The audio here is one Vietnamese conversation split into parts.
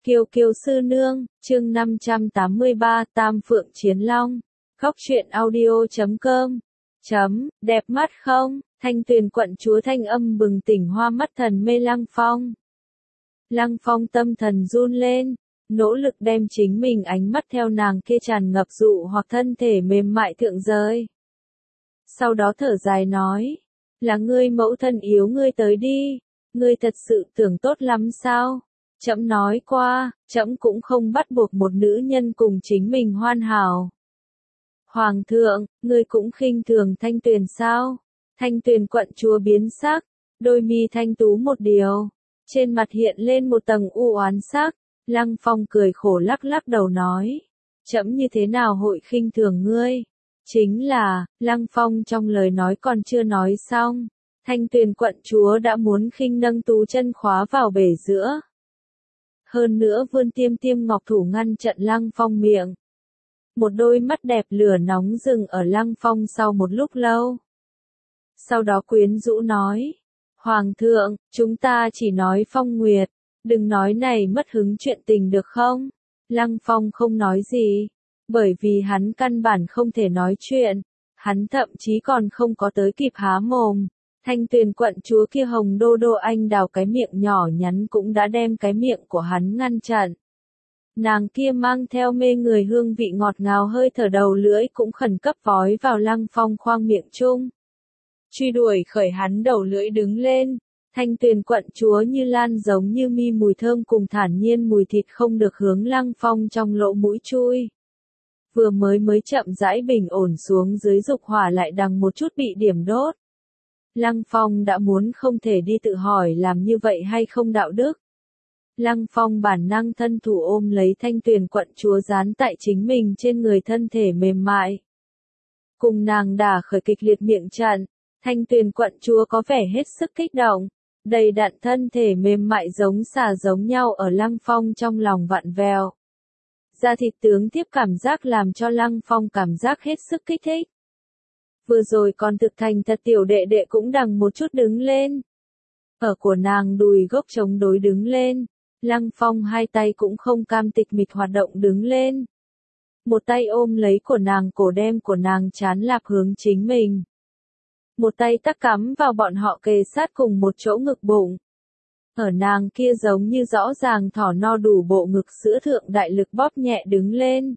Kiều Kiều sư nương, chương 583, Tam Phượng Chiến Long. Góc truyện audio.com. Đẹp mắt không? Thanh Tuyền quận chúa thanh âm bừng tỉnh hoa mắt thần mê Lăng Phong. Lăng Phong tâm thần run lên, nỗ lực đem chính mình ánh mắt theo nàng kia tràn ngập dụ hoặc thân thể mềm mại thượng giới. Sau đó thở dài nói, là ngươi mẫu thân yếu ngươi tới đi, ngươi thật sự tưởng tốt lắm sao? Trẫm nói qua, trẫm cũng không bắt buộc một nữ nhân cùng chính mình hoàn hảo. Hoàng thượng, ngươi cũng khinh thường Thanh Tuyền sao? Thanh Tuyền quận chúa biến sắc, đôi mi thanh tú một điều, trên mặt hiện lên một tầng u oán sắc. Lăng Phong cười khổ lắc lắc đầu nói, trẫm như thế nào hội khinh thường ngươi? Chính là, Lăng Phong trong lời nói còn chưa nói xong, Thanh Tuyền quận chúa đã muốn khinh nâng tú chân khóa vào bể giữa. Hơn nữa vươn tiêm tiêm ngọc thủ ngăn chặn Lăng Phong miệng. Một đôi mắt đẹp lửa nóng dừng ở Lăng Phong sau một lúc lâu. Sau đó quyến rũ nói, Hoàng thượng, chúng ta chỉ nói Phong Nguyệt, đừng nói này mất hứng chuyện tình được không? Lăng Phong không nói gì, bởi vì hắn căn bản không thể nói chuyện, hắn thậm chí còn không có tới kịp há mồm. Thanh Tuyền quận chúa kia hồng đô đô anh đào cái miệng nhỏ nhắn cũng đã đem cái miệng của hắn ngăn chặn. Nàng kia mang theo mê người hương vị ngọt ngào hơi thở đầu lưỡi cũng khẩn cấp vói vào Lăng Phong khoang miệng chung. Truy đuổi khởi hắn đầu lưỡi đứng lên, Thanh Tuyền quận chúa như lan giống như mi mùi thơm cùng thản nhiên mùi thịt không được hướng Lăng Phong trong lỗ mũi chui. Vừa mới chậm rãi bình ổn xuống dưới dục hỏa lại đằng một chút bị điểm đốt. Lăng Phong đã muốn không thể đi tự hỏi làm như vậy hay không đạo đức. Lăng Phong bản năng thân thủ ôm lấy Thanh Tuyền quận chúa dán tại chính mình trên người thân thể mềm mại. Cùng nàng đả khởi kịch liệt miệng chặn, Thanh Tuyền quận chúa có vẻ hết sức kích động, đầy đặn thân thể mềm mại giống xà giống nhau ở Lăng Phong trong lòng vặn vẹo. Da thịt tướng tiếp cảm giác làm cho Lăng Phong cảm giác hết sức kích thích. Vừa rồi còn thực thành thật tiểu đệ đệ cũng đằng một chút đứng lên. Ở của nàng đùi gốc chống đối đứng lên, Lăng Phong hai tay cũng không cam tịch mịch hoạt động đứng lên. Một tay ôm lấy của nàng cổ đem của nàng chán lạp hướng chính mình. Một tay tắc cắm vào bọn họ kề sát cùng một chỗ ngực bụng. Ở nàng kia giống như rõ ràng thỏ no đủ bộ ngực sữa thượng đại lực bóp nhẹ đứng lên.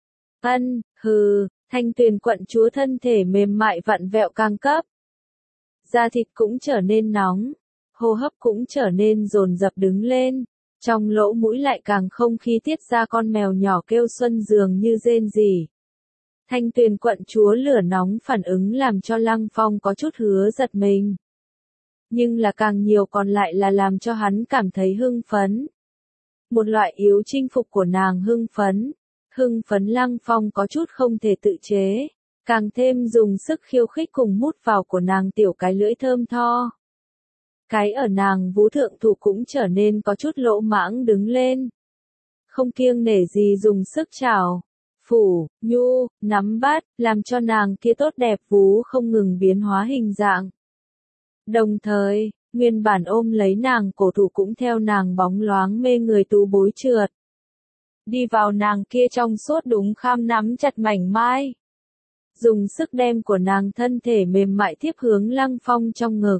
Hừ, Thanh Tuyền quận chúa thân thể mềm mại vặn vẹo căng cấp. Da thịt cũng trở nên nóng, hô hấp cũng trở nên dồn dập đứng lên, trong lỗ mũi lại càng không khí tiết ra con mèo nhỏ kêu xuân dường như rên rỉ. Thanh Tuyền quận chúa lửa nóng phản ứng làm cho Lăng Phong có chút hứa giật mình. Nhưng là càng nhiều còn lại là làm cho hắn cảm thấy hưng phấn. Một loại yếu chinh phục của nàng hưng phấn Lăng Phong có chút không thể tự chế, càng thêm dùng sức khiêu khích cùng mút vào của nàng tiểu cái lưỡi thơm tho. Cái ở nàng vú thượng thủ cũng trở nên có chút lỗ mãng đứng lên. Không kiêng nể gì dùng sức chảo, phủ, nhu, nắm bắt, làm cho nàng kia tốt đẹp vú không ngừng biến hóa hình dạng. Đồng thời, nguyên bản ôm lấy nàng cổ thủ cũng theo nàng bóng loáng mê người tú bối trượt. Đi vào nàng kia trong suốt đúng kham nắm chặt mảnh mai. Dùng sức đem của nàng thân thể mềm mại tiếp hướng Lăng Phong trong ngực.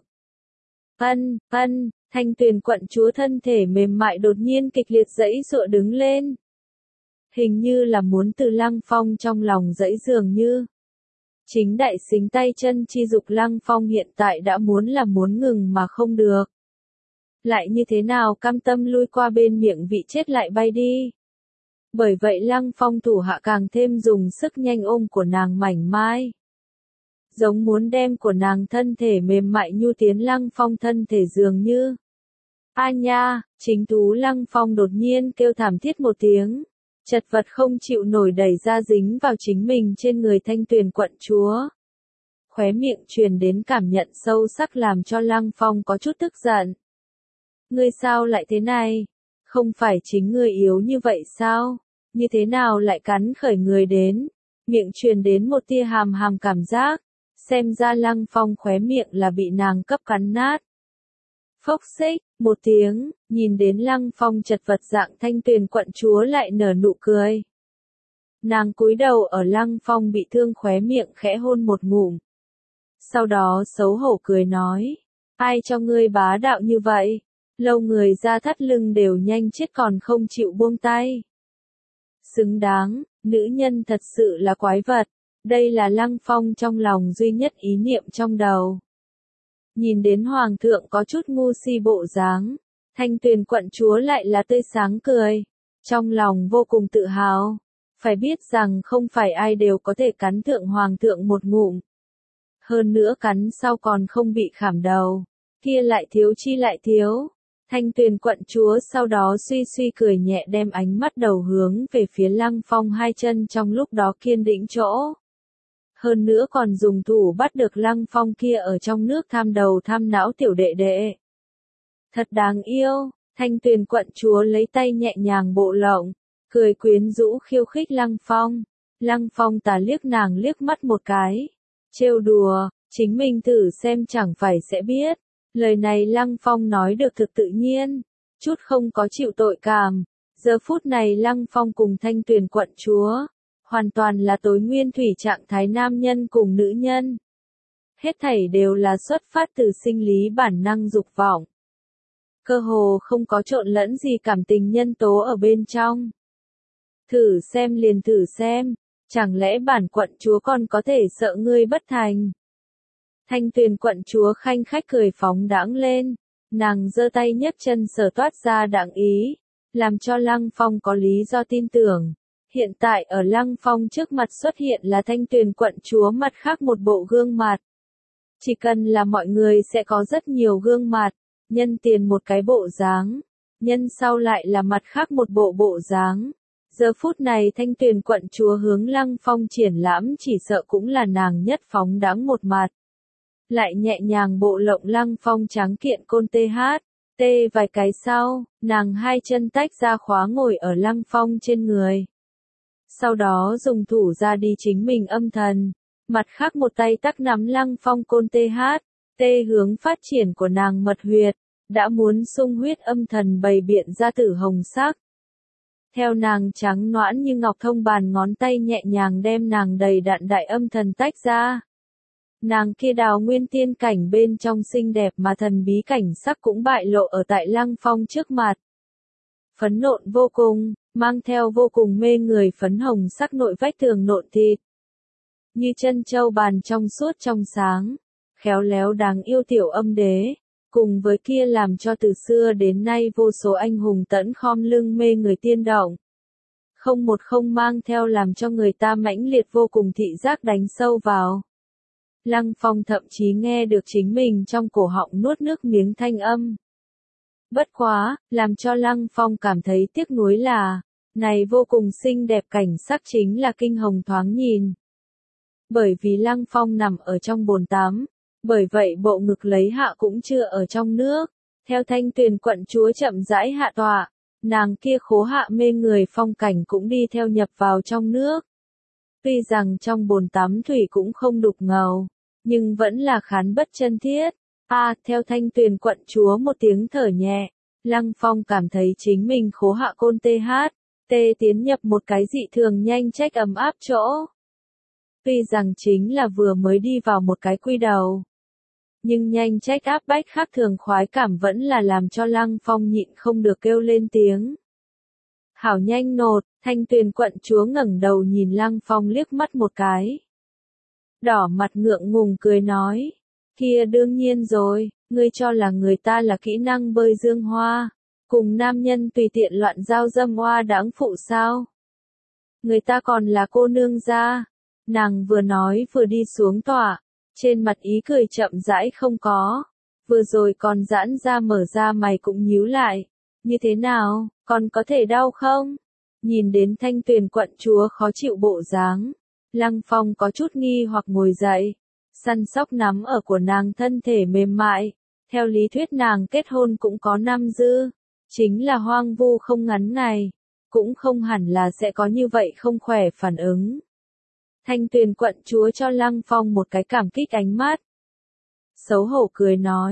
Thanh Tuyền quận chúa thân thể mềm mại đột nhiên kịch liệt giãy giụa đứng lên. Hình như là muốn từ Lăng Phong trong lòng giãy dường như. Chính đại xính tay chân chi dục Lăng Phong hiện tại đã muốn ngừng mà không được. Lại như thế nào cam tâm lui qua bên miệng vị chết lại bay đi. Bởi vậy Lăng Phong thủ hạ càng thêm dùng sức nhanh ôm của nàng mảnh mai. Giống muốn đem của nàng thân thể mềm mại nhu tiến Lăng Phong thân thể dường như. A nha, chính tú Lăng Phong đột nhiên kêu thảm thiết một tiếng. Chật vật không chịu nổi đẩy ra dính vào chính mình trên người Thanh Tuyền quận chúa. Khóe miệng truyền đến cảm nhận sâu sắc làm cho Lăng Phong có chút tức giận. Ngươi sao lại thế này? Không phải chính ngươi yếu như vậy sao? Như thế nào lại cắn khởi người đến? Miệng truyền đến một tia hàm hàm cảm giác. Xem ra Lăng Phong khóe miệng là bị nàng cấp cắn nát. Phốc xích, một tiếng, nhìn đến Lăng Phong chật vật dạng Thanh Tuyền quận chúa lại nở nụ cười. Nàng cúi đầu ở Lăng Phong bị thương khóe miệng khẽ hôn một ngụm. Sau đó xấu hổ cười nói, ai cho ngươi bá đạo như vậy? Lâu người ra thắt lưng đều nhanh chết còn không chịu buông tay. Xứng đáng, nữ nhân thật sự là quái vật. Đây là Lăng Phong trong lòng duy nhất ý niệm trong đầu. Nhìn đến Hoàng thượng có chút ngu si bộ dáng, Thanh Tuyền quận chúa lại là tươi sáng cười. Trong lòng vô cùng tự hào. Phải biết rằng không phải ai đều có thể cắn thượng Hoàng thượng một ngụm. Hơn nữa cắn sau còn không bị khảm đầu. Kia lại thiếu chi lại thiếu. Thanh Tuyền quận chúa sau đó suy suy cười nhẹ đem ánh mắt đầu hướng về phía Lăng Phong hai chân trong lúc đó kiên định chỗ. Hơn nữa còn dùng thủ bắt được Lăng Phong kia ở trong nước tham đầu tham não tiểu đệ đệ. Thật đáng yêu, Thanh Tuyền quận chúa lấy tay nhẹ nhàng bộ lộng, cười quyến rũ khiêu khích Lăng Phong. Lăng Phong tà liếc nàng liếc mắt một cái. Trêu đùa, chính mình thử xem chẳng phải sẽ biết. Lời này Lăng Phong nói được thực tự nhiên, chút không có chịu tội cảm. Giờ phút này Lăng Phong cùng Thanh Tuyền quận chúa, hoàn toàn là tối nguyên thủy trạng thái nam nhân cùng nữ nhân. Hết thảy đều là xuất phát từ sinh lý bản năng dục vọng. Cơ hồ không có trộn lẫn gì cảm tình nhân tố ở bên trong. Thử xem liền thử xem, chẳng lẽ bản quận chúa còn có thể sợ ngươi bất thành. Thanh Tuyền quận chúa khanh khách cười phóng đãng lên, nàng giơ tay nhấc chân sở toát ra đặng ý, làm cho Lăng Phong có lý do tin tưởng. Hiện tại ở Lăng Phong trước mặt xuất hiện là Thanh Tuyền quận chúa mặt khác một bộ gương mặt. Chỉ cần là mọi người sẽ có rất nhiều gương mặt, nhân tiền một cái bộ dáng, nhân sau lại là mặt khác một bộ bộ dáng. Giờ phút này Thanh Tuyền quận chúa hướng Lăng Phong triển lãm chỉ sợ cũng là nàng nhất phóng đãng một mặt. Lại nhẹ nhàng bộ lộng Lăng Phong tráng kiện côn tê vài cái sau, nàng hai chân tách ra khóa ngồi ở Lăng Phong trên người. Sau đó dùng thủ ra đi chính mình âm thần, mặt khác một tay tắc nắm Lăng Phong côn tê hướng phát triển của nàng mật huyệt, đã muốn sung huyết âm thần bày biện ra tử hồng sắc. Theo nàng trắng noãn như ngọc thông bàn ngón tay nhẹ nhàng đem nàng đầy đặn đại âm thần tách ra. Nàng kia đào nguyên tiên cảnh bên trong xinh đẹp mà thần bí cảnh sắc cũng bại lộ ở tại Lăng Phong trước mặt. Phấn nộn vô cùng, mang theo vô cùng mê người phấn hồng sắc nội vách tường nộn thịt. Như chân châu bàn trong suốt trong sáng, khéo léo đáng yêu tiểu âm đế, cùng với kia làm cho từ xưa đến nay vô số anh hùng tẫn khom lưng mê người tiên động. Không một không mang theo làm cho người ta mãnh liệt vô cùng thị giác đánh sâu vào. Lăng Phong thậm chí nghe được chính mình trong cổ họng nuốt nước miếng thanh âm. Bất quá, làm cho Lăng Phong cảm thấy tiếc nuối là, này vô cùng xinh đẹp cảnh sắc chính là kinh hồng thoáng nhìn. Bởi vì Lăng Phong nằm ở trong bồn tắm, bởi vậy bộ ngực lấy hạ cũng chưa ở trong nước. Theo Thanh Tuyền quận chúa chậm rãi hạ tọa, nàng kia khố hạ mê người phong cảnh cũng đi theo nhập vào trong nước. Tuy rằng trong bồn tắm thủy cũng không đục ngầu, nhưng vẫn là khán bất chân thiết. Theo Thanh Tuyền quận chúa một tiếng thở nhẹ, Lăng Phong cảm thấy chính mình khố hạ côn tiến nhập một cái dị thường nhanh trách ấm áp chỗ. Tuy rằng chính là vừa mới đi vào một cái quy đầu, nhưng nhanh trách áp bách khác thường khoái cảm vẫn là làm cho Lăng Phong nhịn không được kêu lên tiếng. Hảo nhanh nột, Thanh Tuyền quận chúa ngẩng đầu nhìn Lăng Phong liếc mắt một cái. Đỏ mặt ngượng ngùng cười nói, kia đương nhiên rồi, ngươi cho là người ta là kỹ năng bơi dương hoa, cùng nam nhân tùy tiện loạn giao dâm hoa đáng phụ sao? Người ta còn là cô nương gia. Nàng vừa nói vừa đi xuống tòa, trên mặt ý cười chậm rãi không có, vừa rồi còn giãn ra mở ra mày cũng nhíu lại, như thế nào, còn có thể đau không? Nhìn đến Thanh Tuyền quận chúa khó chịu bộ dáng, Lăng Phong có chút nghi hoặc ngồi dậy, săn sóc nắm ở của nàng thân thể mềm mại, theo lý thuyết nàng kết hôn cũng có năm dư, chính là hoang vu không ngắn ngày, cũng không hẳn là sẽ có như vậy không khỏe phản ứng. Thanh Tuyền quận chúa cho Lăng Phong một cái cảm kích ánh mắt. Xấu hổ cười nói,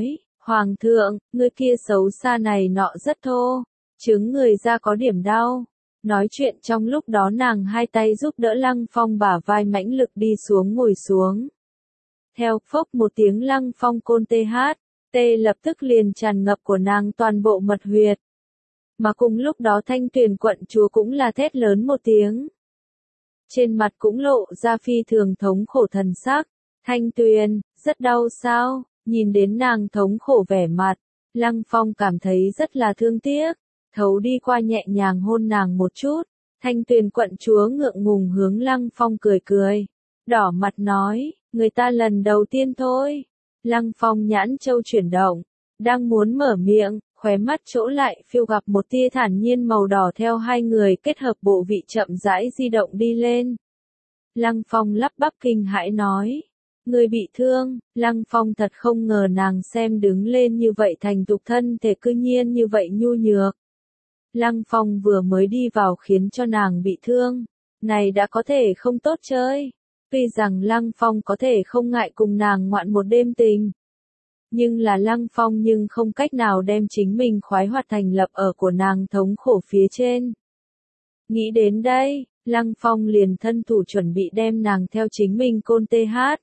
Hoàng thượng, người kia xấu xa này nọ rất thô, chứng người ra có điểm đau. Nói chuyện trong lúc đó nàng hai tay giúp đỡ Lăng Phong bả vai mãnh lực đi xuống ngồi xuống. Theo phốc một tiếng Lăng Phong côn tê hát, tê lập tức liền tràn ngập của nàng toàn bộ mật huyệt. Mà cùng lúc đó Thanh Tuyền quận chúa cũng là thét lớn một tiếng. Trên mặt cũng lộ ra phi thường thống khổ thần sắc. Thanh Tuyền, rất đau sao? Nhìn đến nàng thống khổ vẻ mặt, Lăng Phong cảm thấy rất là thương tiếc, thấu đi qua nhẹ nhàng hôn nàng một chút. Thanh Tuyền quận chúa ngượng ngùng hướng Lăng Phong cười cười, đỏ mặt nói, người ta lần đầu tiên thôi. Lăng Phong nhãn châu chuyển động, đang muốn mở miệng, khóe mắt chỗ lại phiêu gặp một tia thản nhiên màu đỏ theo hai người kết hợp bộ vị chậm rãi di động đi lên. Lăng Phong lắp bắp kinh hãi nói, người bị thương. Lăng Phong thật không ngờ nàng xem đứng lên như vậy thành thục thân thể cư nhiên như vậy nhu nhược. Lăng Phong vừa mới đi vào khiến cho nàng bị thương, này đã có thể không tốt chơi. Tuy rằng Lăng Phong có thể không ngại cùng nàng ngoạn một đêm tình, nhưng là Lăng Phong nhưng không cách nào đem chính mình khoái hoạt thành lập ở của nàng thống khổ phía trên. Nghĩ đến đây, Lăng Phong liền thân thủ chuẩn bị đem nàng theo chính mình côn tê hát.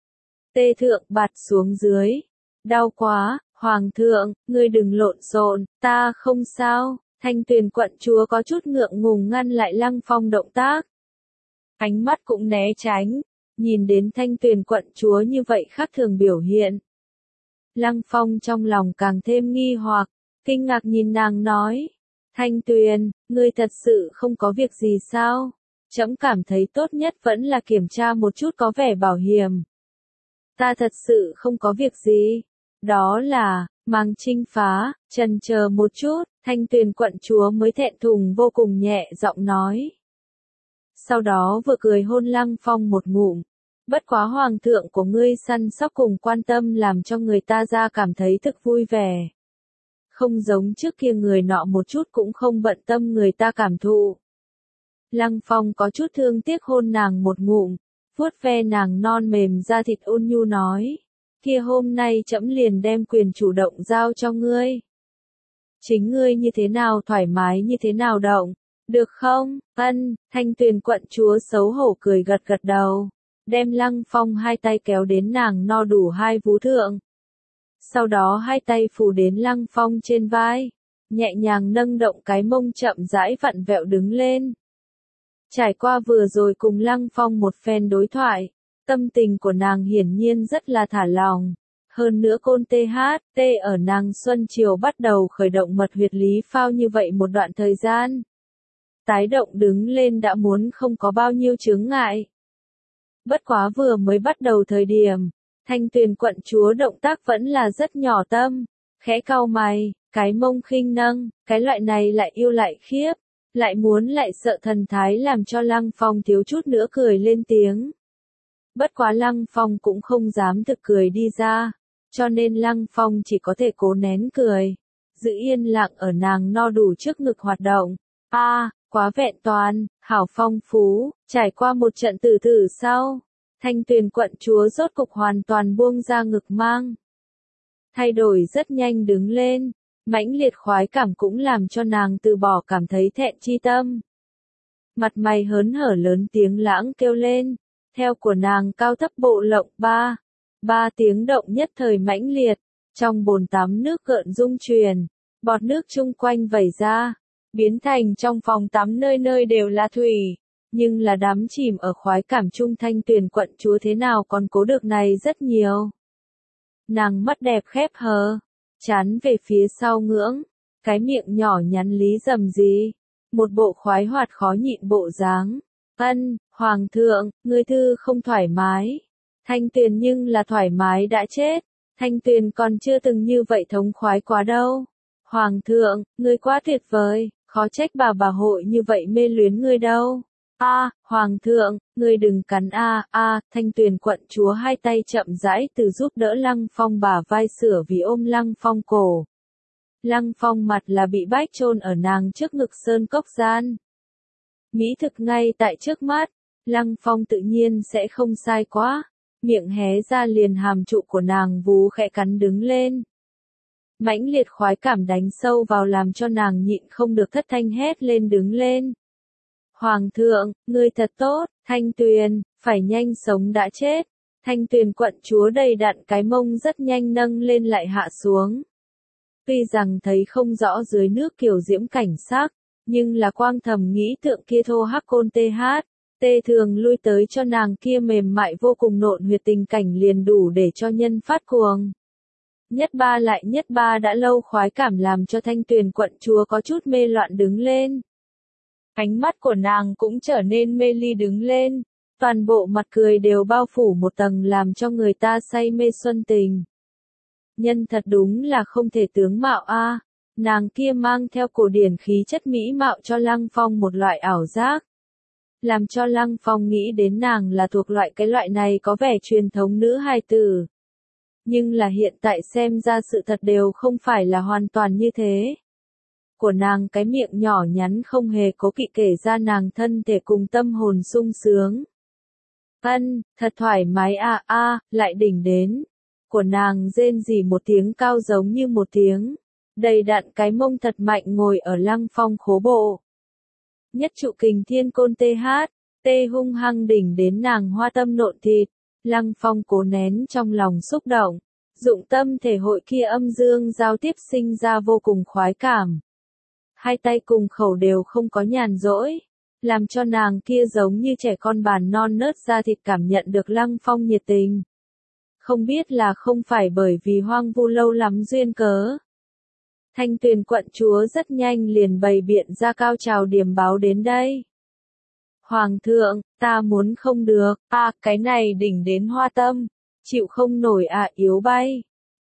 Tê thượng bạt xuống dưới. Đau quá, Hoàng thượng, ngươi đừng lộn xộn, ta không sao. Thanh Tuyền quận chúa có chút ngượng ngùng ngăn lại Lăng Phong động tác. Ánh mắt cũng né tránh, nhìn đến Thanh Tuyền quận chúa như vậy khác thường biểu hiện. Lăng Phong trong lòng càng thêm nghi hoặc, kinh ngạc nhìn nàng nói. Thanh Tuyền, ngươi thật sự không có việc gì sao? Trẫm cảm thấy tốt nhất vẫn là kiểm tra một chút có vẻ bảo hiểm. Ta thật sự không có việc gì. Đó là, Màng Trinh phá, chần chờ một chút, Thanh Tuyền quận chúa mới thẹn thùng vô cùng nhẹ giọng nói. Sau đó vừa cười hôn Lăng Phong một ngụm. Bất quá hoàng thượng của ngươi săn sóc cùng quan tâm làm cho người ta ra cảm thấy thực vui vẻ. Không giống trước kia người nọ một chút cũng không bận tâm người ta cảm thụ. Lăng Phong có chút thương tiếc hôn nàng một ngụm, vuốt ve nàng non mềm da thịt ôn nhu nói. Kia hôm nay trẫm liền đem quyền chủ động giao cho ngươi. Chính ngươi như thế nào thoải mái như thế nào động, được không? Ân, Thanh Tuyền quận chúa xấu hổ cười gật gật đầu, đem Lăng Phong hai tay kéo đến nàng no đủ hai vú thượng. Sau đó hai tay phủ đến Lăng Phong trên vai, nhẹ nhàng nâng động cái mông chậm rãi vặn vẹo đứng lên. Trải qua vừa rồi cùng Lăng Phong một phen đối thoại, tâm tình của nàng hiển nhiên rất là thả lòng. Hơn nữa côn THT ở nàng xuân chiều bắt đầu khởi động mật huyệt lý phao như vậy một đoạn thời gian. Tái động đứng lên đã muốn không có bao nhiêu chướng ngại. Bất quá vừa mới bắt đầu thời điểm, Thanh Tuyền quận chúa động tác vẫn là rất nhỏ tâm, khẽ cau mày, cái mông khinh nâng, cái loại này lại yêu lại khiếp, lại muốn lại sợ thần thái làm cho Lăng Phong thiếu chút nữa cười lên tiếng. Bất quá Lăng Phong cũng không dám thực cười đi ra, cho nên Lăng Phong chỉ có thể cố nén cười, giữ yên lặng ở nàng no đủ trước ngực hoạt động. Quá vẹn toàn, hảo phong phú, trải qua một trận tử tử sau, Thanh Tuyền quận chúa rốt cục hoàn toàn buông ra ngực mang. Thay đổi rất nhanh đứng lên, mãnh liệt khoái cảm cũng làm cho nàng từ bỏ cảm thấy thẹn chi tâm. Mặt mày hớn hở lớn tiếng lãng kêu lên, theo của nàng cao thấp bộ lộng ba tiếng động nhất thời mãnh liệt, trong bồn tắm nước gợn rung truyền, bọt nước chung quanh vẩy ra, biến thành trong phòng tắm nơi nơi đều là thủy, nhưng là đắm chìm ở khoái cảm chung Thanh Tuyền quận chúa thế nào còn cố được này rất nhiều. Nàng mắt đẹp khép hờ, chán về phía sau ngưỡng, cái miệng nhỏ nhắn lý rầm rì, một bộ khoái hoạt khó nhịn bộ dáng. Ân, Hoàng thượng, ngươi thư không thoải mái. Thanh Tuyền nhưng là thoải mái đã chết. Thanh Tuyền còn chưa từng như vậy thống khoái quá đâu. Hoàng thượng, ngươi quá tuyệt vời, khó trách bà hội như vậy mê luyến ngươi đâu. Hoàng thượng, ngươi đừng cắn Thanh Tuyền quận chúa hai tay chậm rãi từ giúp đỡ Lăng Phong bả vai sửa vì ôm Lăng Phong cổ. Lăng Phong mặt là bị bách chôn ở nàng trước ngực sơn cốc gian. Mỹ thực ngay tại trước mắt, Lăng Phong tự nhiên sẽ không sai quá, miệng hé ra liền hàm trụ của nàng vú khẽ cắn đứng lên. Mãnh liệt khoái cảm đánh sâu vào làm cho nàng nhịn không được thất thanh hét lên đứng lên. Hoàng thượng, ngươi thật tốt, Thanh Tuyền, phải nhanh sống đã chết. Thanh Tuyền quận chúa đầy đặn cái mông rất nhanh nâng lên lại hạ xuống. Tuy rằng thấy không rõ dưới nước kiều diễm cảnh sắc, nhưng là quang thầm nghĩ tượng kia thô hắc côn tê thường lui tới cho nàng kia mềm mại vô cùng nộn huyệt tình cảnh liền đủ để cho nhân phát cuồng. Nhất ba đã lâu khoái cảm làm cho Thanh Tuyền quận chúa có chút mê loạn đứng lên. Ánh mắt của nàng cũng trở nên mê ly đứng lên, toàn bộ mặt cười đều bao phủ một tầng làm cho người ta say mê xuân tình. Nhân thật đúng là không thể tướng mạo a, nàng kia mang theo cổ điển khí chất mỹ mạo cho Lăng Phong một loại ảo giác. Làm cho Lăng Phong nghĩ đến nàng là thuộc cái loại này có vẻ truyền thống nữ hài tử. Nhưng là hiện tại xem ra sự thật đều không phải là hoàn toàn như thế. Của nàng cái miệng nhỏ nhắn không hề cố kỵ kể ra nàng thân thể cùng tâm hồn sung sướng. Thật thoải mái lại đỉnh đến. Của nàng rên rỉ một tiếng cao giống như một tiếng. Đầy đặn cái mông thật mạnh ngồi ở Lăng Phong khố bộ. Nhất trụ kình thiên côn tê hung hăng đỉnh đến nàng hoa tâm nộn thịt. Lăng Phong cố nén trong lòng xúc động. Dụng tâm thể hội kia âm dương giao tiếp sinh ra vô cùng khoái cảm. Hai tay cùng khẩu đều không có nhàn rỗi, làm cho nàng kia giống như trẻ con bàn non nớt da thịt cảm nhận được Lăng Phong nhiệt tình. Không biết là không phải bởi vì hoang vu lâu lắm duyên cớ. Thanh Tuyền quận chúa rất nhanh liền bày biện ra cao trào điểm báo đến đây. Hoàng thượng, ta muốn không được, cái này đỉnh đến hoa tâm, chịu không nổi yếu bay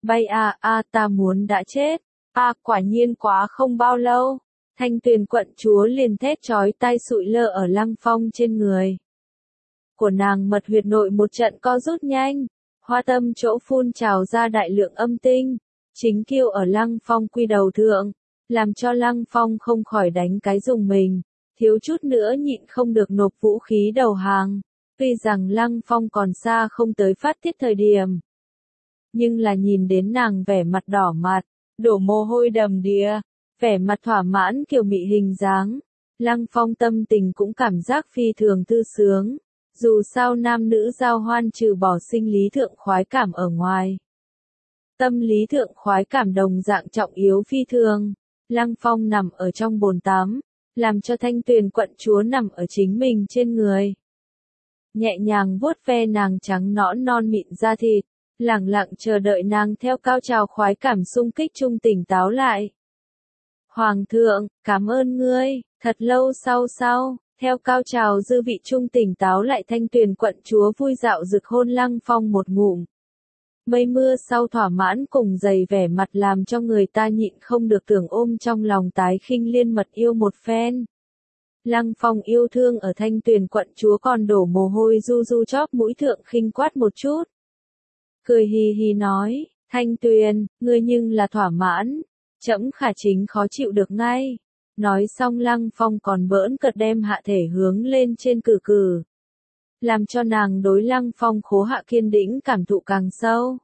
ta muốn đã chết, quả nhiên quá không bao lâu. Thanh Tuyền quận chúa liền thét chói tai sụi lơ ở Lăng Phong trên người. Của nàng mật huyệt nội một trận co rút nhanh, hoa tâm chỗ phun trào ra đại lượng âm tinh, chính kiêu ở Lăng Phong quy đầu thượng, làm cho Lăng Phong không khỏi đánh cái dùng mình, thiếu chút nữa nhịn không được nộp vũ khí đầu hàng, tuy rằng Lăng Phong còn xa không tới phát tiết thời điểm. Nhưng là nhìn đến nàng vẻ mặt đỏ mặt, đổ mồ hôi đầm đìa, vẻ mặt thỏa mãn kiều mị hình dáng, Lăng Phong tâm tình cũng cảm giác phi thường thư sướng, dù sao nam nữ giao hoan trừ bỏ sinh lý thượng khoái cảm ở ngoài. Tâm lý thượng khoái cảm đồng dạng trọng yếu phi thường, Lăng Phong nằm ở trong bồn tắm, làm cho Thanh Tuyền quận chúa nằm ở chính mình trên người. Nhẹ nhàng vuốt ve nàng trắng nõn non mịn da thịt, lẳng lặng chờ đợi nàng theo cao trào khoái cảm xung kích trung tỉnh táo lại. Hoàng thượng, cảm ơn ngươi, thật lâu sau, theo cao trào dư vị trung tỉnh táo lại Thanh Tuyền quận chúa vui dạo rực hôn Lăng Phong một ngụm. Mây mưa sau thỏa mãn cùng dày vẻ mặt làm cho người ta nhịn không được tưởng ôm trong lòng tái khinh liên mật yêu một phen. Lăng Phong yêu thương ở Thanh Tuyền quận chúa còn đổ mồ hôi du chóp mũi thượng khinh quát một chút. Cười hì hì nói, Thanh Tuyền, ngươi nhưng là thỏa mãn, trẫm khả chính khó chịu được ngay. Nói xong Lăng Phong còn bỡn cợt đem hạ thể hướng lên trên cử. Làm cho nàng đối Lăng Phong khố hạ kiên đĩnh cảm thụ càng sâu.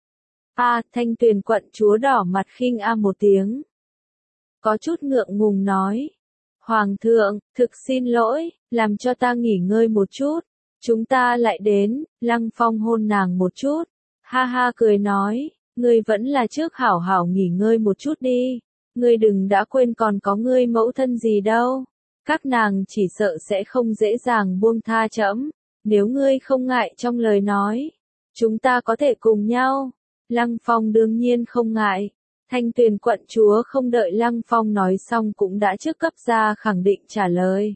Thanh Tuyền quận chúa đỏ mặt khinh một tiếng. Có chút ngượng ngùng nói. Hoàng thượng, thực xin lỗi, làm cho ta nghỉ ngơi một chút. Chúng ta lại đến, Lăng Phong hôn nàng một chút. Ha ha cười nói, ngươi vẫn là trước hảo hảo nghỉ ngơi một chút đi. Ngươi đừng đã quên còn có ngươi mẫu thân gì đâu. Các nàng chỉ sợ sẽ không dễ dàng buông tha trẫm. Nếu ngươi không ngại trong lời nói, chúng ta có thể cùng nhau. Lăng Phong đương nhiên không ngại. Thanh Tuyền quận chúa không đợi Lăng Phong nói xong cũng đã trước cấp ra khẳng định trả lời.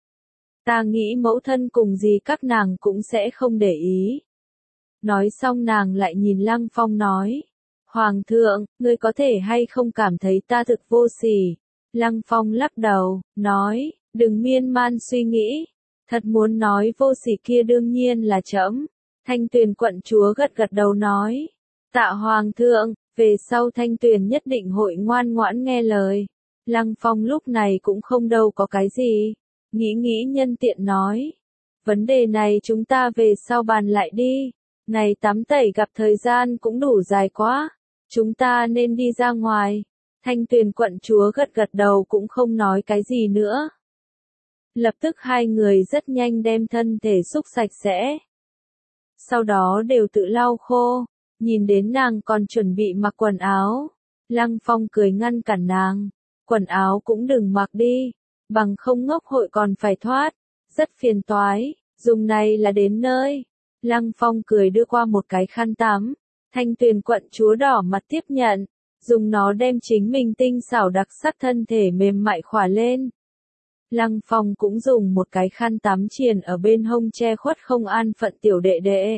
Ta nghĩ mẫu thân cùng gì các nàng cũng sẽ không để ý. Nói xong nàng lại nhìn Lăng Phong nói. Hoàng thượng, ngươi có thể hay không cảm thấy ta thực vô sỉ. Lăng Phong lắc đầu, nói, đừng miên man suy nghĩ. Thật muốn nói vô sỉ kia đương nhiên là trẫm. Thanh Tuyền quận chúa gật đầu nói. Tạ Hoàng thượng, về sau Thanh Tuyền nhất định hội ngoan ngoãn nghe lời. Lăng Phong lúc này cũng không đâu có cái gì. Nghĩ nhân tiện nói. Vấn đề này chúng ta về sau bàn lại đi. Này tắm tẩy gặp thời gian cũng đủ dài quá. Chúng ta nên đi ra ngoài. Thanh Tuyền quận chúa gật gật đầu cũng không nói cái gì nữa. Lập tức hai người rất nhanh đem thân thể xúc sạch sẽ. Sau đó đều tự lau khô. Nhìn đến nàng còn chuẩn bị mặc quần áo. Lăng Phong cười ngăn cản nàng. Quần áo cũng đừng mặc đi. Bằng không ngốc hội còn phải thoát. Rất phiền toái. Dùng này là đến nơi. Lăng Phong cười đưa qua một cái khăn tắm. Thanh Tuyền quận chúa đỏ mặt tiếp nhận. Dùng nó đem chính mình tinh xảo đặc sắc thân thể mềm mại khỏa lên. Lăng Phong cũng dùng một cái khăn tắm triền ở bên hông che khuất không an phận tiểu đệ đệ.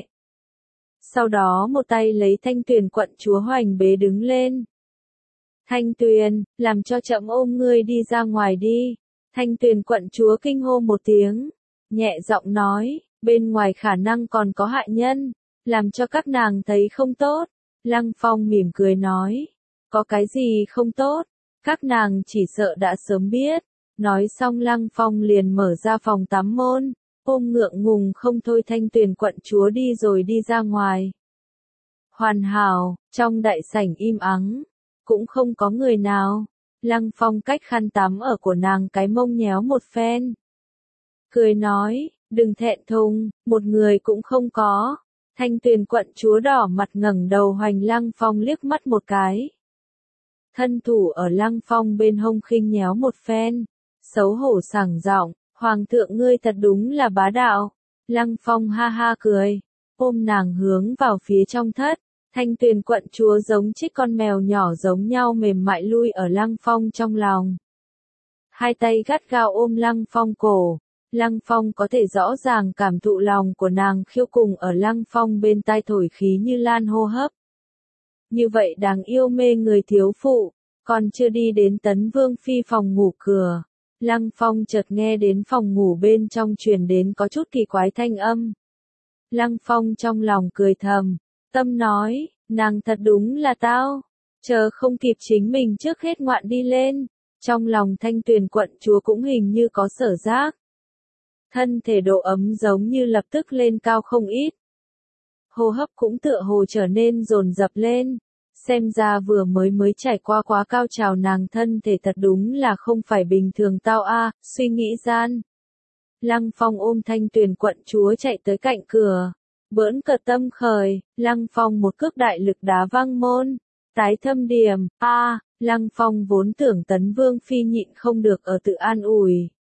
Sau đó một tay lấy Thanh Tuyền quận chúa hoành bế đứng lên. Thanh Tuyền, làm cho chậm ôm ngươi đi ra ngoài đi. Thanh Tuyền quận chúa kinh hô một tiếng. Nhẹ giọng nói, bên ngoài khả năng còn có hại nhân. Làm cho các nàng thấy không tốt. Lăng Phong mỉm cười nói. Có cái gì không tốt? Các nàng chỉ sợ đã sớm biết. Nói xong Lăng Phong liền mở ra phòng tắm môn. Ôm ngượng ngùng không thôi Thanh Tuyền quận chúa đi rồi đi ra ngoài. Hoàn hảo, trong đại sảnh im ắng. Cũng không có người nào. Lăng Phong cách khăn tắm ở của nàng cái mông nhéo một phen. Cười nói, đừng thẹn thùng, một người cũng không có. Thanh Tuyền quận chúa đỏ mặt ngẩng đầu hoành Lăng Phong liếc mắt một cái. Thân thủ ở Lăng Phong bên hông khinh nhéo một phen. Xấu hổ sảng giọng, hoàng thượng ngươi thật đúng là bá đạo. Lăng Phong ha ha cười, ôm nàng hướng vào phía trong thất. Thanh Tuyền quận chúa giống chiếc con mèo nhỏ giống nhau mềm mại lui ở Lăng Phong trong lòng. Hai tay gắt gao ôm Lăng Phong cổ. Lăng Phong có thể rõ ràng cảm thụ lòng của nàng khiêu cùng ở Lăng Phong bên tai thổi khí như lan hô hấp. Như vậy đáng yêu mê người thiếu phụ, còn chưa đi đến Tấn Vương Phi phòng ngủ cửa. Lăng Phong chợt nghe đến phòng ngủ bên trong truyền đến có chút kỳ quái thanh âm. Lăng Phong trong lòng cười thầm, tâm nói, nàng thật đúng là tao, chờ không kịp chính mình trước hết ngoạn đi lên. Trong lòng Thanh Tuyền quận chúa cũng hình như có sở giác. Thân thể độ ấm giống như lập tức lên cao không ít. Hô hấp cũng tựa hồ trở nên dồn dập lên. Xem ra vừa mới trải qua quá cao trào nàng thân thể thật đúng là không phải bình thường tao a, suy nghĩ gian. Lăng Phong ôm Thanh Tuyền quận chúa chạy tới cạnh cửa. Bỡn cợt tâm khởi, Lăng Phong một cước đại lực đá văng môn. Tái thâm điểm, Lăng Phong vốn tưởng Tấn Vương Phi nhịn không được ở tự an ủi.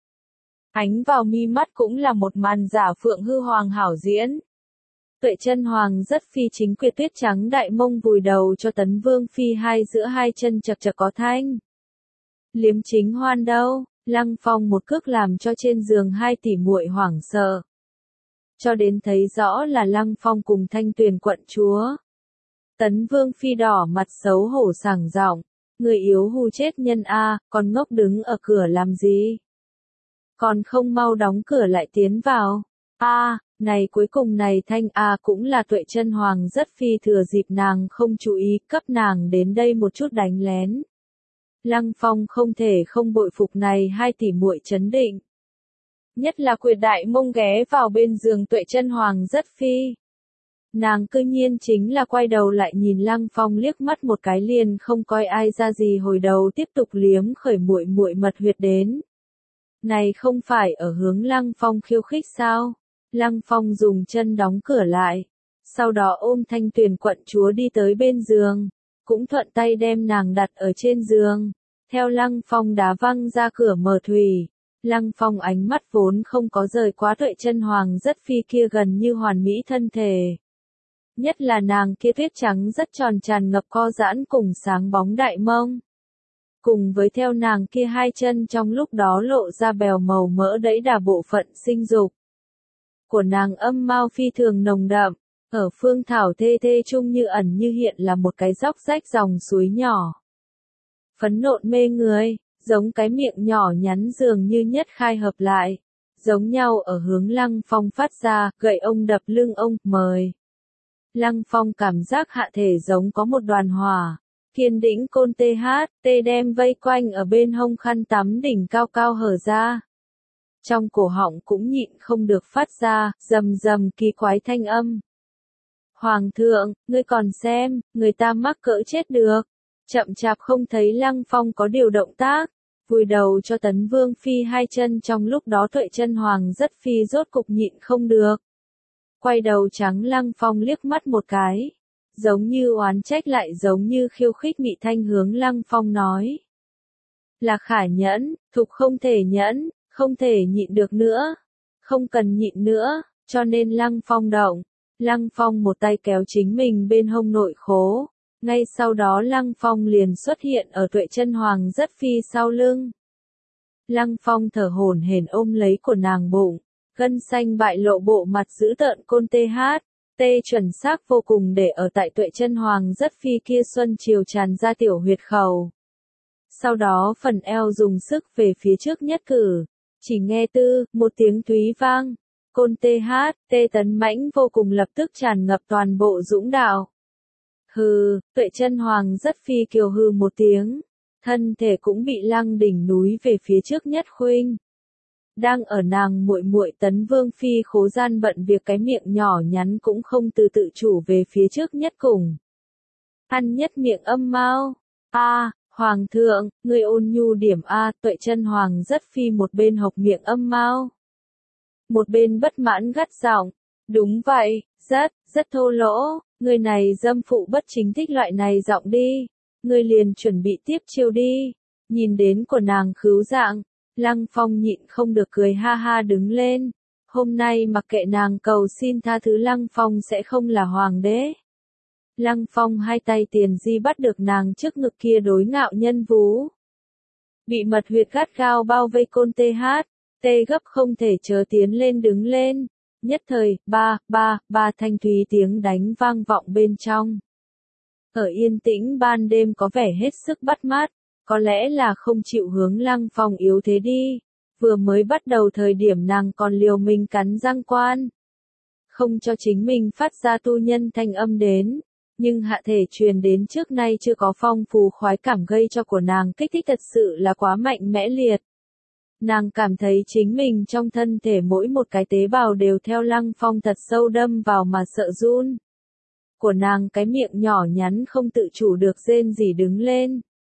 Ánh vào mi mắt cũng là một màn giả phượng hư hoàng hảo diễn. Tuệ chân hoàng rất phi chính quyệt tuyết trắng đại mông vùi đầu cho Tấn Vương Phi giữa hai chân chật chật có thanh. Liếm chính hoan đâu, Lăng Phong một cước làm cho trên giường hai tỷ muội hoảng sợ. Cho đến thấy rõ là Lăng Phong cùng Thanh Tuyền quận chúa. Tấn Vương Phi đỏ mặt xấu hổ sảng giọng, người yếu hù chết nhân a, còn ngốc đứng ở cửa làm gì? Còn không mau đóng cửa lại tiến vào. Này cuối cùng này Thanh cũng là Tuệ chân hoàng rất phi thừa dịp nàng không chú ý cấp nàng đến đây một chút đánh lén. Lăng Phong không thể không bội phục này hai tỷ muội chấn định. Nhất là quyệt đại mông ghé vào bên giường Tuệ chân hoàng rất phi. Nàng cư nhiên chính là quay đầu lại nhìn Lăng Phong liếc mắt một cái liền không coi ai ra gì hồi đầu tiếp tục liếm khởi muội muội mật huyệt đến. Này không phải ở hướng Lăng Phong khiêu khích sao? Lăng Phong dùng chân đóng cửa lại. Sau đó ôm Thanh Tuyền quận chúa đi tới bên giường. Cũng thuận tay đem nàng đặt ở trên giường. Theo Lăng Phong đá văng ra cửa mở thủy. Lăng Phong ánh mắt vốn không có rời quá Tuệ chân hoàng rất phi kia gần như hoàn mỹ thân thể. Nhất là nàng kia tuyết trắng rất tròn tràn ngập co giãn cùng sáng bóng đại mông. Cùng với theo nàng kia hai chân trong lúc đó lộ ra bèo màu mỡ đẫy đà bộ phận sinh dục. Của nàng âm mao phi thường nồng đậm, ở phương thảo thê thê chung như ẩn như hiện là một cái dốc rách dòng suối nhỏ. Phấn nộn mê người, giống cái miệng nhỏ nhắn dường như nhất khai hợp lại, giống nhau ở hướng Lăng Phong phát ra, gậy ông đập lưng ông, mời. Lăng Phong cảm giác hạ thể giống có một đoàn hỏa, kiên đĩnh côn tê đem vây quanh ở bên hông khăn tắm đỉnh cao cao hở ra. Trong cổ họng cũng nhịn không được phát ra, rầm rầm kỳ quái thanh âm. Hoàng thượng, ngươi còn xem, người ta mắc cỡ chết được. Chậm chạp không thấy Lăng Phong có điều động tác, vùi đầu cho Tấn Vương Phi hai chân. Trong lúc đó Tuệ Chân Hoàng rất phi rốt cục nhịn không được. Quay đầu trắng Lăng Phong liếc mắt một cái, giống như oán trách lại giống như khiêu khích. Mị Thanh hướng Lăng Phong nói. Là Khả nhẫn, Thục không thể nhẫn, không thể nhịn được nữa. Không cần nhịn nữa, cho nên Lăng Phong động. Lăng Phong một tay kéo chính mình bên hông nội khố. Ngay sau đó Lăng Phong liền xuất hiện ở Tuệ Chân Hoàng rất phi sau lưng. Lăng Phong thở hổn hển ôm lấy của nàng bụng, gân xanh bại lộ bộ mặt dữ tợn. Côn tê chuẩn xác vô cùng để ở tại Tuệ Chân Hoàng rất phi kia xuân chiều tràn ra tiểu huyệt khẩu. Sau đó phần eo dùng sức về phía trước nhất cử, chỉ nghe tư, một tiếng túy vang. Côn tê tấn mãnh vô cùng lập tức tràn ngập toàn bộ dũng đạo. Hừ, Tuệ Chân Hoàng rất phi kiều hừ một tiếng, thân thể cũng bị lăng đỉnh núi về phía trước nhất khuynh. Đang ở nàng muội muội Tấn Vương Phi khố gian bận việc, cái miệng nhỏ nhắn cũng không từ tự chủ về phía trước nhất cùng. Ăn nhất miệng âm mao. Hoàng thượng, người ôn nhu điểm a. Tuệ Chân Hoàng rất phi một bên hộc miệng âm mao, một bên bất mãn gắt giọng. Đúng vậy, rất thô lỗ, người này dâm phụ bất chính thích loại này giọng đi. Người liền chuẩn bị tiếp chiêu đi. Nhìn đến của nàng khứu dạng, Lăng Phong nhịn không được cười ha ha đứng lên. Hôm nay mặc kệ nàng cầu xin tha thứ Lăng Phong sẽ không là hoàng đế. Lăng Phong hai tay tiền di bắt được nàng trước ngực kia đối ngạo nhân vú. Bị mật huyệt gắt gao bao vây. Côn tê gấp không thể chờ tiến lên đứng lên. Nhất thời, ba thanh thúy tiếng đánh vang vọng bên trong. Ở yên tĩnh ban đêm có vẻ hết sức bắt mắt, có lẽ là không chịu hướng Lăng Phong yếu thế đi. Vừa mới bắt đầu thời điểm nàng còn liều mình cắn răng quan, không cho chính mình phát ra tu nhân thanh âm đến. Nhưng hạ thể truyền đến trước nay chưa có phong phú khoái cảm gây cho của nàng kích thích thật sự là quá mạnh mẽ liệt. Nàng cảm thấy chính mình trong thân thể mỗi một cái tế bào đều theo Lăng Phong thật sâu đâm vào mà sợ run. Của nàng cái miệng nhỏ nhắn không tự chủ được rên rỉ đứng lên.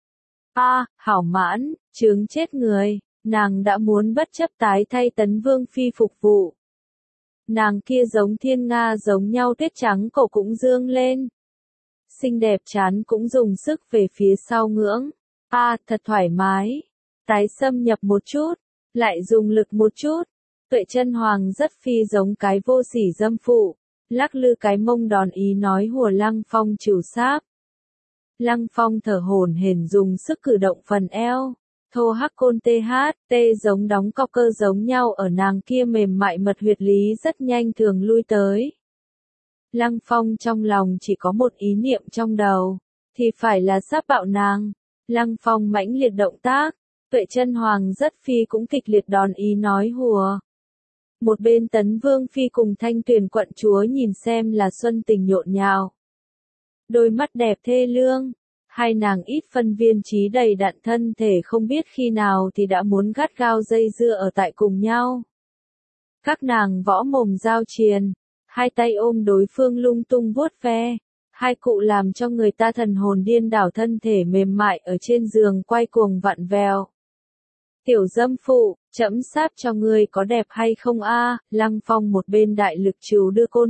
Hảo mãn, chướng chết người, nàng đã muốn bất chấp tái thay Tấn Vương Phi phục vụ. Nàng kia giống thiên nga giống nhau, tuyết trắng cổ cũng dương lên. Xinh đẹp trán cũng dùng sức về phía sau ngưỡng. Thật thoải mái. Tái xâm nhập một chút, lại dùng lực một chút. Tuệ Chân Hoàng rất phi giống cái vô sỉ dâm phụ, lắc lư cái mông đòn ý nói hùa Lăng Phong trừ sáp. Lăng Phong thở hổn hển dùng sức cử động phần eo, thô hắc. Côn tê giống đóng cọc cơ giống nhau ở nàng kia mềm mại mật huyệt lý rất nhanh thường lui tới. Lăng Phong trong lòng chỉ có một ý niệm trong đầu, thì phải là sáp bạo nàng. Lăng Phong mãnh liệt động tác, Tuệ Chân Hoàng rất phi cũng kịch liệt đòn ý nói hùa. Một bên Tấn Vương Phi cùng Thanh Tuyền quận chúa nhìn xem là xuân tình nhộn nhào. Đôi mắt đẹp thê lương, hai nàng ít phân viên trí đầy đặn thân thể không biết khi nào thì đã muốn gắt gao dây dưa ở tại cùng nhau. Các nàng võ mồm giao triền, hai tay ôm đối phương lung tung vuốt ve, hai cụ làm cho người ta thần hồn điên đảo, thân thể mềm mại ở trên giường quay cuồng vặn vẹo. Tiểu dâm phụ, trẫm sáp cho ngươi có đẹp hay không a? Lăng Phong một bên đại lực trù đưa Côn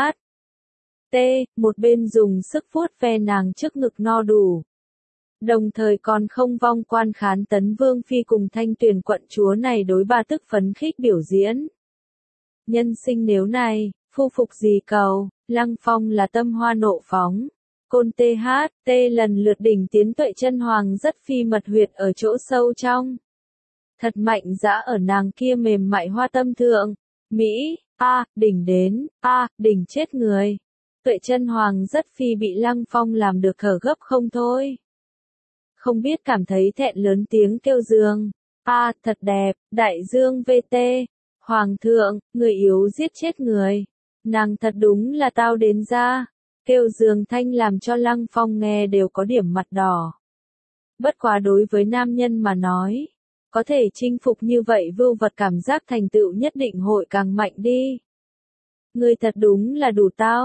một bên dùng sức vuốt ve nàng trước ngực no đủ. Đồng thời còn không vong quan khán Tấn Vương Phi cùng Thanh Tuyền quận chúa này đối ba tức phấn khích biểu diễn. Nhân sinh nếu này, phu phục gì cầu, Lăng Phong là tâm hoa nộ phóng. Côn lần lượt đỉnh tiến Tuệ Chân Hoàng rất phi mật huyệt ở chỗ sâu trong. Thật mạnh dã ở nàng kia mềm mại hoa tâm thượng. Mỹ, đỉnh đến, đỉnh chết người. Tuệ Chân Hoàng rất phi bị Lăng Phong làm được thở gấp không thôi. Không biết cảm thấy thẹn lớn tiếng kêu giường. Thật đẹp, đại dương VT. Hoàng thượng, người yếu giết chết người. Nàng thật đúng là tao đến ra. Kêu giường thanh làm cho Lăng Phong nghe đều có điểm mặt đỏ. Bất quá đối với nam nhân mà nói, có thể chinh phục như vậy vưu vật cảm giác thành tựu nhất định hội càng mạnh đi. Người thật đúng là đủ tao.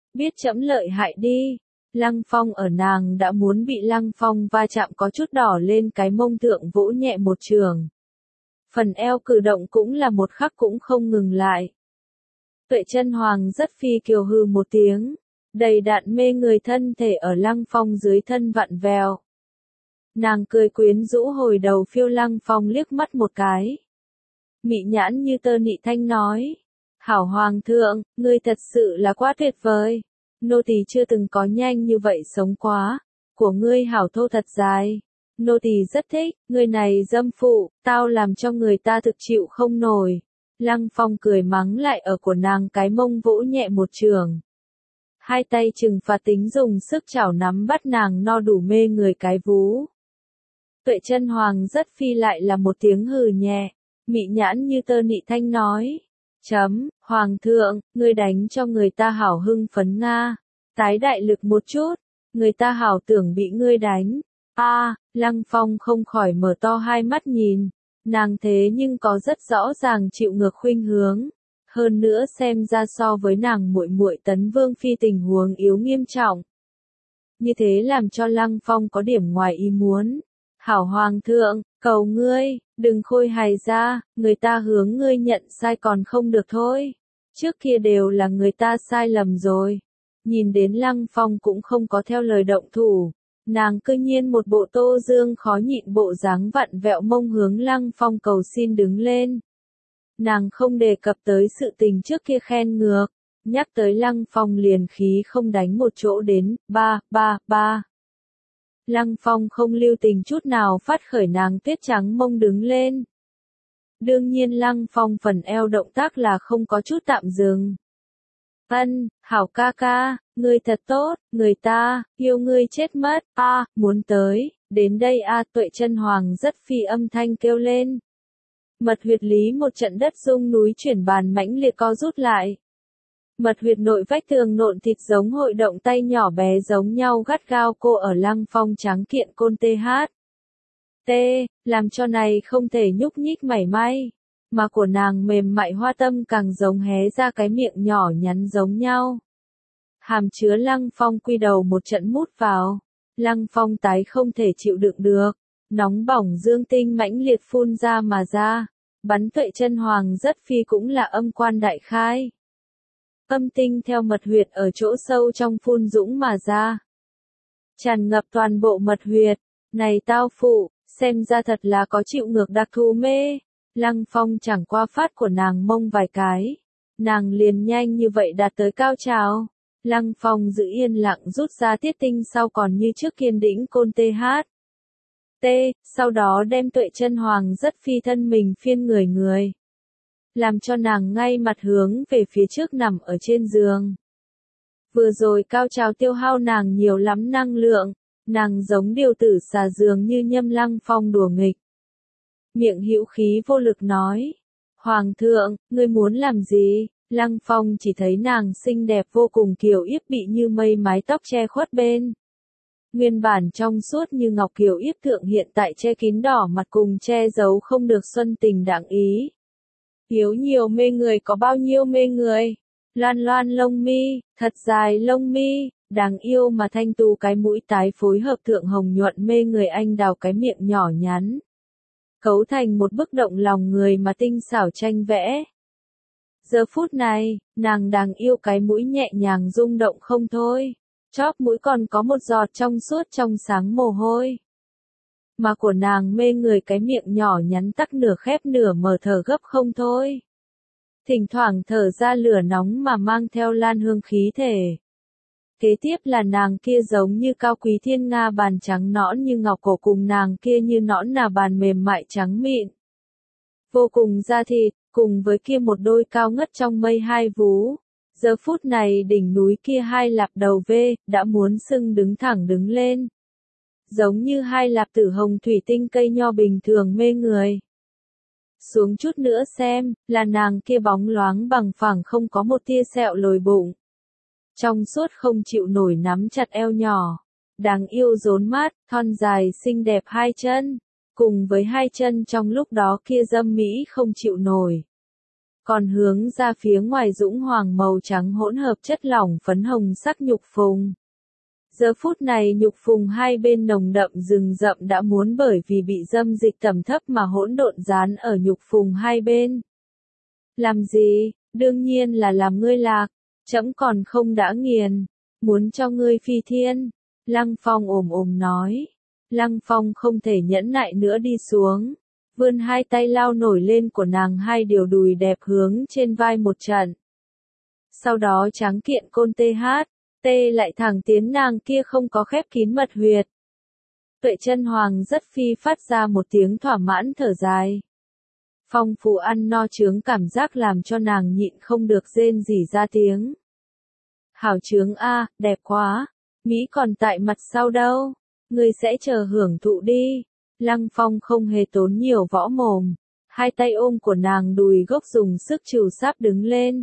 biết trẫm lợi hại đi. Lăng Phong ở nàng đã muốn bị Lăng Phong va chạm có chút đỏ lên cái mông thượng vỗ nhẹ một trường. Phần eo cử động cũng là một khắc cũng không ngừng lại. Tuệ Chân Hoàng rất phi kiều hừ một tiếng, đầy đặn mê người thân thể ở Lăng Phong dưới thân vặn vẹo. Nàng cười quyến rũ hồi đầu phiêu Lăng Phong liếc mắt một cái. Mị nhãn như tơ nị thanh nói, hảo hoàng thượng, ngươi thật sự là quá tuyệt vời. Nô tỳ chưa từng có nhanh như vậy sống quá, của ngươi hảo thô thật dài. Nô tỳ rất thích, ngươi này dâm phụ, tao làm cho người ta thực chịu không nổi. Lăng Phong cười mắng lại ở của nàng cái mông vỗ nhẹ một trường. Hai tay trừng phạt tính dùng sức chảo nắm bắt nàng no đủ mê người cái vú. Tuệ Chân Hoàng rất phi lại là một tiếng hừ nhẹ, mị nhãn như tơ nị thanh nói. Hoàng thượng, ngươi đánh cho người ta hảo hưng phấn Nga. Tái đại lực một chút, người ta hảo tưởng bị ngươi đánh. Lăng Phong không khỏi mở to hai mắt nhìn. Nàng thế nhưng có rất rõ ràng chịu ngược khuynh hướng. Hơn nữa xem ra so với nàng muội muội Tấn Vương phi tình huống yếu nghiêm trọng. Như thế làm cho Lăng Phong có điểm ngoài ý muốn. Hảo hoàng thượng, cầu ngươi, đừng khôi hài ra, người ta hướng ngươi nhận sai còn không được thôi. Trước kia đều là người ta sai lầm rồi. Nhìn đến Lăng Phong cũng không có theo lời động thủ. Nàng cư nhiên một bộ Tô Dương khó nhịn bộ dáng vặn vẹo mông hướng Lăng Phong cầu xin đứng lên. Nàng không đề cập tới sự tình trước kia khen ngược, nhắc tới Lăng Phong liền khí không đánh một chỗ đến, ba. Lăng Phong không lưu tình chút nào phát khởi nàng tuyết trắng mông đứng lên. Đương nhiên Lăng Phong phần eo động tác là không có chút tạm dừng. Hảo ca ca, ngươi thật tốt, người ta, yêu ngươi chết mất, muốn tới, đến đây Tuệ Chân Hoàng rất phi âm thanh kêu lên. Mật huyệt lý một trận đất rung núi chuyển bàn mãnh liệt co rút lại. Mật huyệt nội vách tường nộn thịt giống hội động tay nhỏ bé giống nhau gắt gao cô ở Lăng Phong trắng kiện côn làm cho này không thể nhúc nhích mảy may. Mà của nàng mềm mại hoa tâm càng giống hé ra cái miệng nhỏ nhắn giống nhau. Hàm chứa Lăng Phong quy đầu một trận mút vào. Lăng Phong tái không thể chịu đựng được. Nóng bỏng dương tinh mãnh liệt phun ra mà ra. Bắn Tuệ Chân Hoàng rất phi cũng là âm quan đại khai. Âm tinh theo mật huyệt ở chỗ sâu trong phun dũng mà ra. Tràn ngập toàn bộ mật huyệt. Này tao phụ, xem ra thật là có chịu ngược đặc thù mê. Lăng Phong chẳng qua phát của nàng mông vài cái. Nàng liền nhanh như vậy đạt tới cao trào. Lăng Phong giữ yên lặng rút ra tiết tinh sau còn như trước kiên đĩnh côn sau đó đem Tuệ Chân Hoàng rất phi thân mình phiên người. Làm cho nàng ngay mặt hướng về phía trước nằm ở trên giường. Vừa rồi cao trào tiêu hao nàng nhiều lắm năng lượng. Nàng giống điều tử xà giường như nhâm Lăng Phong đùa nghịch. Miệng hữu khí vô lực nói. Hoàng thượng, ngươi muốn làm gì? Lăng Phong chỉ thấy nàng xinh đẹp vô cùng kiều yếp bị như mây mái tóc che khuất bên. Nguyên bản trong suốt như ngọc kiều yếp thượng hiện tại che kín đỏ mặt cùng che giấu không được xuân tình đặng ý. Hiếu nhiều mê người có bao nhiêu mê người? Loan loan lông mi, thật dài lông mi, đáng yêu mà thanh tú cái mũi tái phối hợp thượng hồng nhuận mê người anh đào cái miệng nhỏ nhắn. Cấu thành một bức động lòng người mà tinh xảo tranh vẽ. Giờ phút này, nàng đáng yêu cái mũi nhẹ nhàng rung động không thôi. Chóp mũi còn có một giọt trong suốt trong sáng mồ hôi. Mà của nàng mê người cái miệng nhỏ nhắn tắc nửa khép nửa mở thở gấp không thôi. Thỉnh thoảng thở ra lửa nóng mà mang theo lan hương khí thể. Kế tiếp là nàng kia giống như cao quý thiên nga bàn trắng nõn như ngọc cổ cùng nàng kia như nõn nà bàn mềm mại trắng mịn. Vô cùng da thịt, cùng với kia một đôi cao ngất trong mây hai vú. Giờ phút này đỉnh núi kia hai lạp đầu vê, đã muốn sưng đứng thẳng đứng lên. Giống như hai lạp tử hồng thủy tinh cây nho bình thường mê người. Xuống chút nữa xem, là nàng kia bóng loáng bằng phẳng không có một tia sẹo lồi bụng. Trong suốt không chịu nổi nắm chặt eo nhỏ. Đáng yêu rốn mát, thon dài xinh đẹp hai chân. Cùng với hai chân trong lúc đó kia dâm mỹ không chịu nổi. còn hướng ra phía ngoài dũng hoàng màu trắng hỗn hợp chất lỏng phấn hồng sắc nhục phùng. Giờ phút này nhục phùng hai bên nồng đậm rừng rậm đã muốn bởi vì bị dâm dịch tẩm thấp mà hỗn độn dán ở nhục phùng hai bên. Làm gì, đương nhiên là làm ngươi lạc, trẫm còn không đã nghiền, muốn cho ngươi phi thiên. Lăng Phong ồm nói. Lăng Phong không thể nhẫn nại nữa đi xuống, vươn hai tay lao nổi lên của nàng hai điều đùi đẹp hướng trên vai một trận. Sau đó tráng kiện côn tê hát, tê lại thẳng tiến nàng kia không có khép kín mật huyệt. Tuệ Chân Hoàng rất phi phát ra một tiếng thỏa mãn thở dài. Phong phú ăn no chướng cảm giác làm cho nàng nhịn không được rên rỉ ra tiếng. Hảo chướng a, đẹp quá, Mỹ còn tại mặt sau đâu, ngươi sẽ chờ hưởng thụ đi. Lăng Phong không hề tốn nhiều võ mồm, hai tay ôm của nàng đùi gốc dùng sức trìu sáp đứng lên.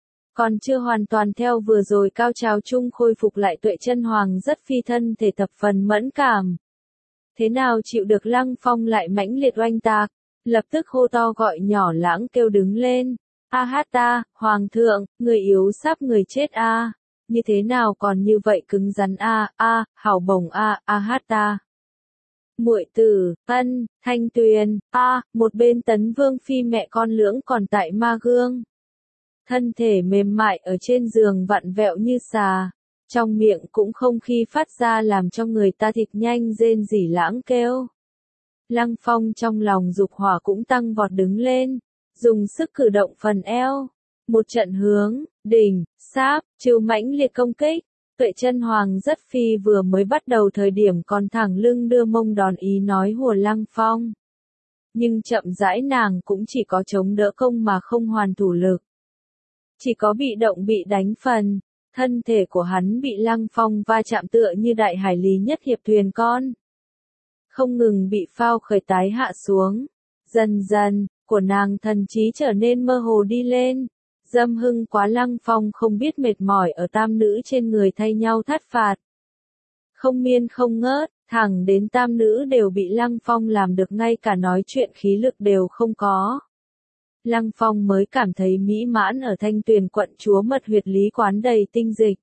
Còn chưa hoàn toàn theo vừa rồi cao trào chung khôi phục lại Tuệ Chân Hoàng rất phi thân thể thập phần mẫn cảm. Thế nào chịu được Lăng Phong lại mãnh liệt oanh tạc, lập tức hô to gọi nhỏ lãng kêu đứng lên. A hát ta, Hoàng thượng, người yếu sắp người chết a, như thế nào còn như vậy cứng rắn a, hảo bổng a hát ta. Muội tử, ân, Thanh Tuyền, một bên Tấn Vương phi mẹ con lưỡng còn tại ma gương. Thân thể mềm mại ở trên giường vặn vẹo như xà, trong miệng cũng không khi phát ra làm cho người ta thịt nhanh rên rỉ lãng kêu. Lăng Phong trong lòng dục hỏa cũng tăng vọt đứng lên, dùng sức cử động phần eo, một trận hướng, đỉnh, sáp, chiêu mãnh liệt công kích. Tuệ Chân Hoàng rất phi vừa mới bắt đầu thời điểm còn thẳng lưng đưa mông đòn ý nói hùa Lăng Phong. Nhưng chậm rãi nàng cũng chỉ có chống đỡ công mà không hoàn thủ lực. Chỉ có bị động bị đánh phần, thân thể của hắn bị Lăng Phong va chạm tựa như đại hải lý nhất hiệp thuyền con. Không ngừng bị phao khởi tái hạ xuống. Dần dần, của nàng thần trí trở nên mơ hồ đi lên. Dâm hưng quá Lăng Phong không biết mệt mỏi ở tam nữ trên người thay nhau thắt phạt. Không miên không ngớt, thẳng đến tam nữ đều bị Lăng Phong làm được ngay cả nói chuyện khí lực đều không có. Lăng Phong mới cảm thấy mỹ mãn ở Thanh Tuyền quận chúa mật huyệt lý quán đầy tinh dịch.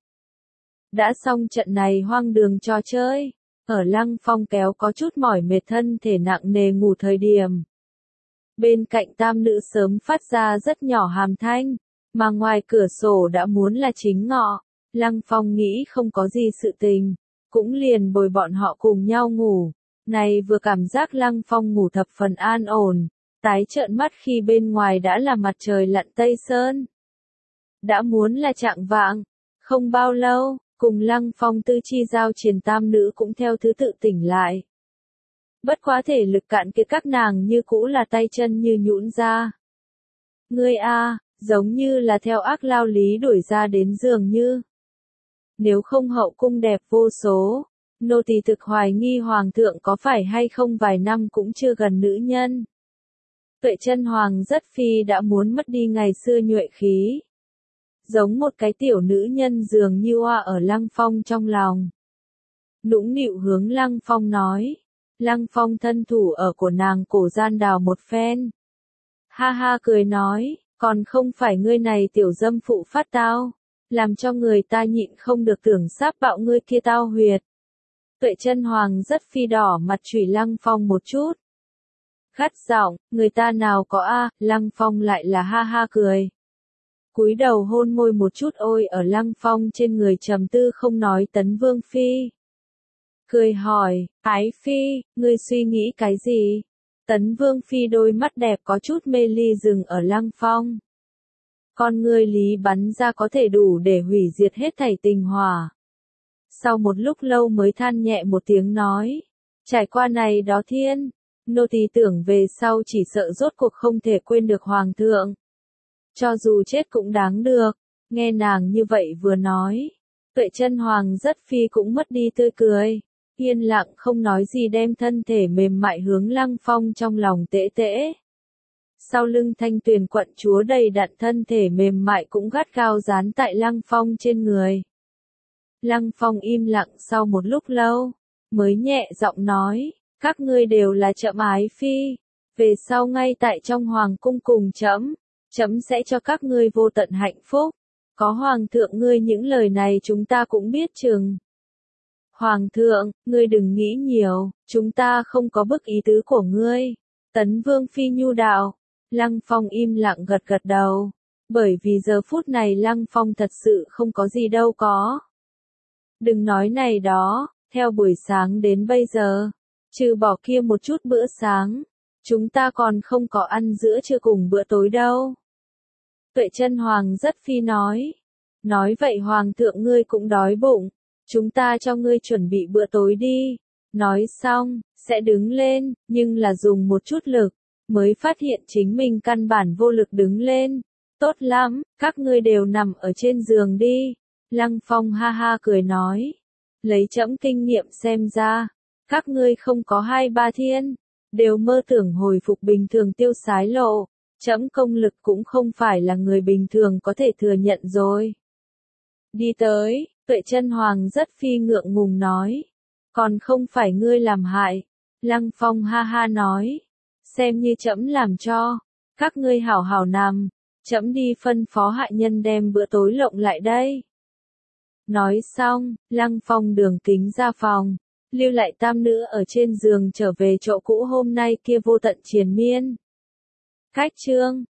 Đã xong trận này hoang đường trò chơi, ở Lăng Phong kéo có chút mỏi mệt thân thể nặng nề ngủ thời điểm. Bên cạnh tam nữ sớm phát ra rất nhỏ hàm thanh, mà ngoài cửa sổ đã muốn là chính ngọ. Lăng Phong nghĩ không có gì sự tình, cũng liền bồi bọn họ cùng nhau ngủ. Này vừa cảm giác Lăng Phong ngủ thập phần an ổn, tái trợn mắt khi bên ngoài đã là mặt trời lặn tây sơn. Đã muốn là chạng vạng, không bao lâu, cùng Lăng Phong tư chi giao triền tam nữ cũng theo thứ tự tỉnh lại. Bất quá thể lực cạn kiệt các nàng như cũ là tay chân như nhũn ra. Ngươi giống như là theo ác lao lý đuổi ra đến giường như. Nếu không hậu cung đẹp vô số, nô tỳ thực hoài nghi hoàng thượng có phải hay không vài năm cũng chưa gần nữ nhân. Tuệ Chân Hoàng rất phi đã muốn mất đi ngày xưa nhuệ khí. Giống một cái tiểu nữ nhân dường như oa ở Lăng Phong trong lòng. Nũng nịu hướng Lăng Phong nói. Lăng Phong thân thủ ở của nàng cổ gian đào một phen. Ha ha cười nói, còn không phải ngươi này tiểu dâm phụ phát tao, làm cho người ta nhịn không được tưởng sắp bạo ngươi kia tao huyệt. Tuệ Chân Hoàng rất phi đỏ mặt chửi Lăng Phong một chút. Gắt giọng, người ta nào có Lăng Phong lại là ha ha cười. Cúi đầu hôn môi một chút ôi ở Lăng Phong trên người trầm tư không nói Tấn Vương phi. Cười hỏi, Ái phi, ngươi suy nghĩ cái gì? Tấn Vương phi đôi mắt đẹp có chút mê ly dừng ở Lăng Phong. Con ngươi lý bắn ra có thể đủ để hủy diệt hết thảy tình hòa. Sau một lúc lâu mới than nhẹ một tiếng nói, trải qua này đó thiên, nô tỳ tưởng về sau chỉ sợ rốt cuộc không thể quên được hoàng thượng. Cho dù chết cũng đáng được. Nghe nàng như vậy vừa nói, Tuệ Chân Hoàng rất phi cũng mất đi tươi cười. Yên lặng không nói gì đem thân thể mềm mại hướng Lăng Phong trong lòng tễ tễ. Sau lưng Thanh Tuyền quận chúa đầy đặn thân thể mềm mại cũng gắt gao dán tại Lăng Phong trên người. Lăng Phong im lặng sau một lúc lâu, mới nhẹ giọng nói, các ngươi đều là trẫm ái phi, về sau ngay tại trong hoàng cung cùng trẫm trẫm sẽ cho các ngươi vô tận hạnh phúc. Có hoàng thượng ngươi những lời này chúng ta cũng biết chừng. Hoàng thượng, ngươi đừng nghĩ nhiều, chúng ta không có bức ý tứ của ngươi. Tấn Vương Phi nhu đạo. Lăng Phong im lặng gật gật đầu. Bởi vì giờ phút này Lăng Phong thật sự không có gì đâu có. Đừng nói này đó, theo buổi sáng đến bây giờ, trừ bỏ kia một chút bữa sáng, chúng ta còn không có ăn giữa trưa cùng bữa tối đâu. Tuệ Chân Hoàng rất phi nói. Nói vậy Hoàng thượng ngươi cũng đói bụng, chúng ta cho ngươi chuẩn bị bữa tối đi. Nói xong, sẽ đứng lên, nhưng là dùng một chút lực, mới phát hiện chính mình căn bản vô lực đứng lên. Tốt lắm, các ngươi đều nằm ở trên giường đi. Lăng Phong ha ha cười nói. Lấy trẫm kinh nghiệm xem ra, các ngươi không có 2-3 thiên, đều mơ tưởng hồi phục bình thường tiêu sái lộ. Trẫm công lực cũng không phải là người bình thường có thể thừa nhận rồi. Đi tới, Tuệ Chân Hoàng rất phi ngượng ngùng nói. Còn không phải ngươi làm hại. Lăng Phong ha ha nói. Xem như trẫm làm cho. Các ngươi hảo hảo nằm. Trẫm đi phân phó hạ nhân đem bữa tối lộng lại đây. Nói xong, Lăng Phong đường kính ra phòng. Lưu lại tam nữ ở trên giường trở về chỗ cũ hôm nay kia vô tận triền miên. Cách chương